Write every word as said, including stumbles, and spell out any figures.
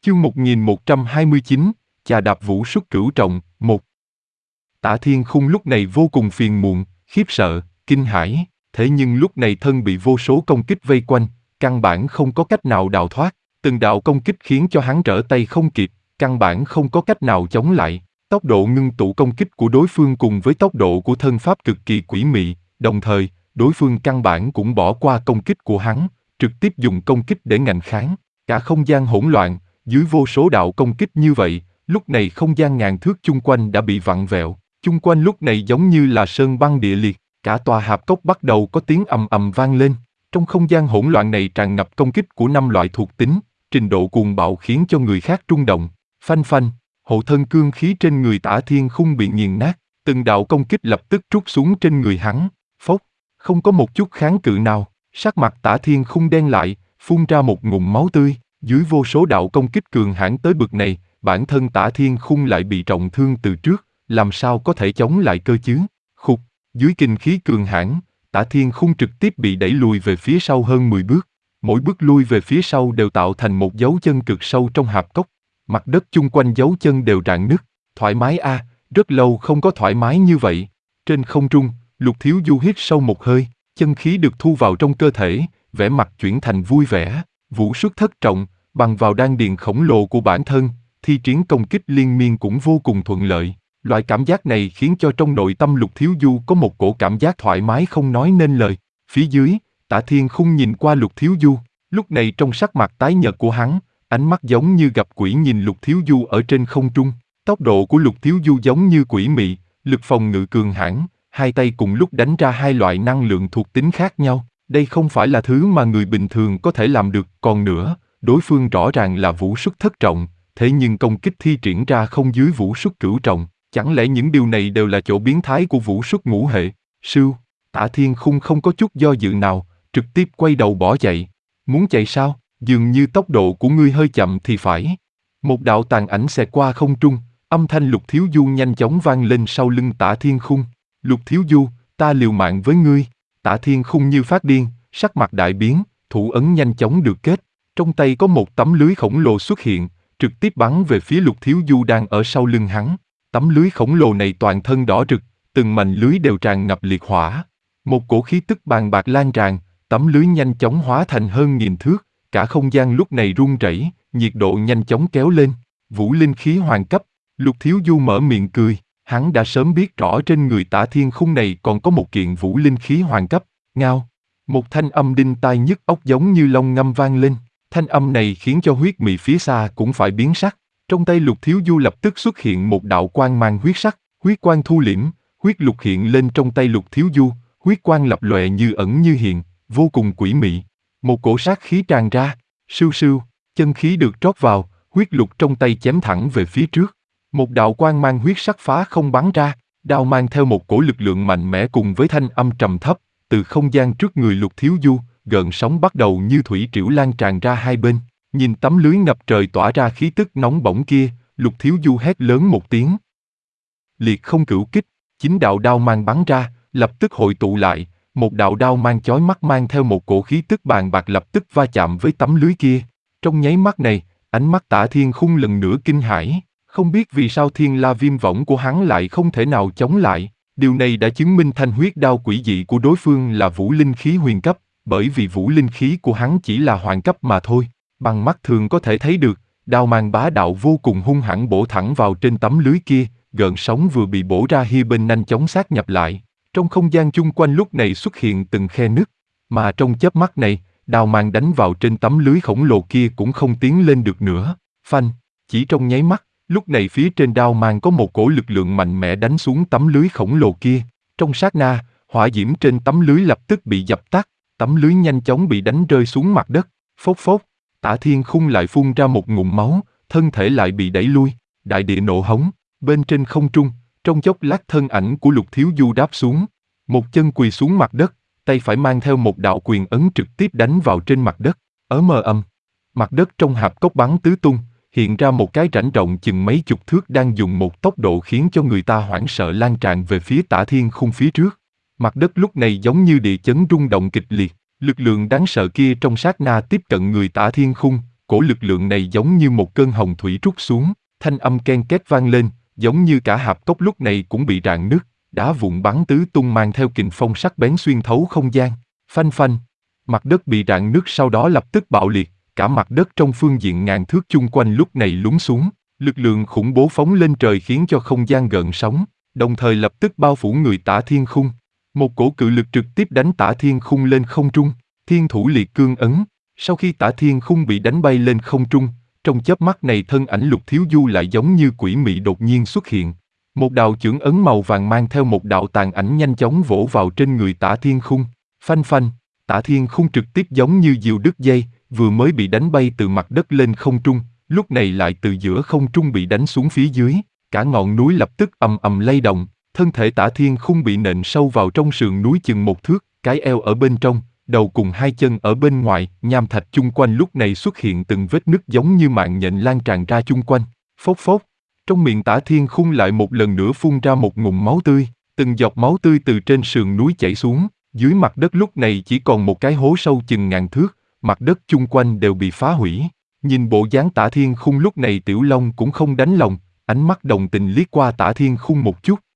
Chương một nghìn một trăm hai mươi chín, chà đạp vũ xuất cửu trọng, một. Tả Thiên Khung lúc này vô cùng phiền muộn, khiếp sợ, kinh hãi, thế nhưng lúc này thân bị vô số công kích vây quanh, căn bản không có cách nào đào thoát, từng đạo công kích khiến cho hắn trở tay không kịp, căn bản không có cách nào chống lại. Tốc độ ngưng tụ công kích của đối phương cùng với tốc độ của thân pháp cực kỳ quỷ mị, đồng thời, đối phương căn bản cũng bỏ qua công kích của hắn, trực tiếp dùng công kích để ngạnh kháng. Cả không gian hỗn loạn, dưới vô số đạo công kích như vậy, lúc này không gian ngàn thước chung quanh đã bị vặn vẹo, chung quanh lúc này giống như là sơn băng địa liệt, cả tòa hạp cốc bắt đầu có tiếng ầm ầm vang lên. Trong không gian hỗn loạn này tràn ngập công kích của năm loại thuộc tính, trình độ cuồng bạo khiến cho người khác rung động. Phanh phanh, hộ thân cương khí trên người Tả Thiên Khung bị nghiền nát, từng đạo công kích lập tức trút xuống trên người hắn, phốc, không có một chút kháng cự nào, sắc mặt Tả Thiên Khung đen lại, phun ra một ngụm máu tươi. Dưới vô số đạo công kích cường hãn tới bực này, bản thân Tả Thiên Khung lại bị trọng thương từ trước, làm sao có thể chống lại cơ chứ? Khục, dưới kinh khí cường hãn, Tả Thiên Khung trực tiếp bị đẩy lùi về phía sau hơn mười bước, mỗi bước lui về phía sau đều tạo thành một dấu chân cực sâu trong hạp cốc, mặt đất chung quanh dấu chân đều rạn nứt. Thoải mái a, à, rất lâu không có thoải mái như vậy. Trên không trung, Lục Thiếu Du hít sâu một hơi, chân khí được thu vào trong cơ thể, vẻ mặt chuyển thành vui vẻ, vũ xuất thất trọng. Bằng vào đan điền khổng lồ của bản thân, thi triển công kích liên miên cũng vô cùng thuận lợi. Loại cảm giác này khiến cho trong nội tâm Lục Thiếu Du có một cổ cảm giác thoải mái không nói nên lời. Phía dưới, Tả Thiên Khung nhìn qua Lục Thiếu Du, lúc này trong sắc mặt tái nhợt của hắn, ánh mắt giống như gặp quỷ nhìn Lục Thiếu Du ở trên không trung. Tốc độ của Lục Thiếu Du giống như quỷ mị, lực phòng ngự cường hãn, hai tay cùng lúc đánh ra hai loại năng lượng thuộc tính khác nhau. Đây không phải là thứ mà người bình thường có thể làm được. Còn nữa, đối phương rõ ràng là vũ xuất thất trọng, thế nhưng công kích thi triển ra không dưới vũ xuất cửu trọng, chẳng lẽ những điều này đều là chỗ biến thái của vũ xuất ngũ hệ? Sưu, Tả Thiên Khung không có chút do dự nào, trực tiếp quay đầu bỏ chạy. Muốn chạy sao? Dường như tốc độ của ngươi hơi chậm thì phải. Một đạo tàn ảnh xẹt qua không trung, âm thanh Lục Thiếu Du nhanh chóng vang lên sau lưng Tả Thiên Khung. Lục Thiếu Du, ta liều mạng với ngươi. Tả Thiên Khung như phát điên, sắc mặt đại biến, thủ ấn nhanh chóng được kết. Trong tay có một tấm lưới khổng lồ xuất hiện, trực tiếp bắn về phía Lục Thiếu Du đang ở sau lưng hắn. Tấm lưới khổng lồ này toàn thân đỏ rực, từng mảnh lưới đều tràn ngập liệt hỏa. Một cổ khí tức bàn bạc lan tràn, tấm lưới nhanh chóng hóa thành hơn nghìn thước, cả không gian lúc này rung rẩy, nhiệt độ nhanh chóng kéo lên. Vũ linh khí hoàng cấp, Lục Thiếu Du mở miệng cười, hắn đã sớm biết rõ trên người Tả Thiên Khung này còn có một kiện vũ linh khí hoàng cấp. Ngao, một thanh âm đinh tai nhức óc giống như long ngâm vang lên. Thanh âm này khiến cho huyết mị phía xa cũng phải biến sắc. Trong tay Lục Thiếu Du lập tức xuất hiện một đạo quang mang huyết sắc, huyết quang thu liễm, huyết lục hiện lên trong tay Lục Thiếu Du, huyết quang lập lòe như ẩn như hiện, vô cùng quỷ mị. Một cổ sát khí tràn ra, sưu sưu, chân khí được trót vào, huyết lục trong tay chém thẳng về phía trước. Một đạo quang mang huyết sắc phá không bắn ra, đao mang theo một cổ lực lượng mạnh mẽ cùng với thanh âm trầm thấp, từ không gian trước người Lục Thiếu Du. Gợn sóng bắt đầu như thủy triều lan tràn ra hai bên, nhìn tấm lưới ngập trời tỏa ra khí tức nóng bỏng kia, Lục Thiếu Du hét lớn một tiếng. Liệt không cửu kích, chín đạo đao mang bắn ra, lập tức hội tụ lại, một đạo đao mang chói mắt mang theo một cổ khí tức bàn bạc lập tức va chạm với tấm lưới kia. Trong nháy mắt này, ánh mắt Tả Thiên Khung lần nữa kinh hãi, không biết vì sao thiên la viêm võng của hắn lại không thể nào chống lại. Điều này đã chứng minh thanh huyết đao quỷ dị của đối phương là vũ linh khí huyền cấp. Bởi vì vũ linh khí của hắn chỉ là hoàng cấp mà thôi, bằng mắt thường có thể thấy được, đao mang bá đạo vô cùng hung hãn bổ thẳng vào trên tấm lưới kia, gợn sóng vừa bị bổ ra hai bên nhanh chóng sát nhập lại. Trong không gian chung quanh lúc này xuất hiện từng khe nứt, mà trong chớp mắt này, đao mang đánh vào trên tấm lưới khổng lồ kia cũng không tiến lên được nữa. Phanh, chỉ trong nháy mắt, lúc này phía trên đao mang có một cổ lực lượng mạnh mẽ đánh xuống tấm lưới khổng lồ kia. Trong sát na, hỏa diễm trên tấm lưới lập tức bị dập tắt. Tấm lưới nhanh chóng bị đánh rơi xuống mặt đất, phốc phốc, Tả Thiên Khung lại phun ra một ngụm máu, thân thể lại bị đẩy lui, đại địa nổ hống, bên trên không trung, trong chốc lát thân ảnh của Lục Thiếu Du đáp xuống, một chân quỳ xuống mặt đất, tay phải mang theo một đạo quyền ấn trực tiếp đánh vào trên mặt đất, ớ mờ âm, mặt đất trong hạp cốc bắn tứ tung, hiện ra một cái rãnh rộng chừng mấy chục thước đang dùng một tốc độ khiến cho người ta hoảng sợ lan tràn về phía Tả Thiên Khung phía trước. Mặt đất lúc này giống như địa chấn rung động kịch liệt, lực lượng đáng sợ kia trong sát na tiếp cận người Tả Thiên Khung, cổ lực lượng này giống như một cơn hồng thủy trút xuống, thanh âm ken két vang lên, giống như cả hạp cốc lúc này cũng bị rạn nứt, đá vụn bắn tứ tung mang theo kình phong sắc bén xuyên thấu không gian. Phanh phanh, mặt đất bị rạn nứt sau đó lập tức bạo liệt, cả mặt đất trong phương diện ngàn thước chung quanh lúc này lún xuống, lực lượng khủng bố phóng lên trời khiến cho không gian gợn sóng, đồng thời lập tức bao phủ người Tả Thiên Khung. Một cổ cự lực trực tiếp đánh Tả Thiên Khung lên không trung, Thiên Thủ Liệt Cương ấn. Sau khi Tả Thiên Khung bị đánh bay lên không trung, trong chớp mắt này thân ảnh Lục Thiếu Du lại giống như quỷ mị đột nhiên xuất hiện. Một đạo chưởng ấn màu vàng mang theo một đạo tàn ảnh nhanh chóng vỗ vào trên người Tả Thiên Khung. Phanh phanh, Tả Thiên Khung trực tiếp giống như diều đứt dây, vừa mới bị đánh bay từ mặt đất lên không trung, lúc này lại từ giữa không trung bị đánh xuống phía dưới, cả ngọn núi lập tức ầm ầm lay động, thân thể Tả Thiên Khung bị nện sâu vào trong sườn núi chừng một thước, cái eo ở bên trong, đầu cùng hai chân ở bên ngoài, nham thạch chung quanh lúc này xuất hiện từng vết nứt giống như mạng nhện lan tràn ra chung quanh. Phốc phốc, trong miệng Tả Thiên Khung lại một lần nữa phun ra một ngụm máu tươi, từng giọt máu tươi từ trên sườn núi chảy xuống, dưới mặt đất lúc này chỉ còn một cái hố sâu chừng ngàn thước, mặt đất chung quanh đều bị phá hủy. Nhìn bộ dáng Tả Thiên Khung lúc này Tiểu Long cũng không đánh lòng, ánh mắt đồng tình liếc qua Tả Thiên Khung một chút,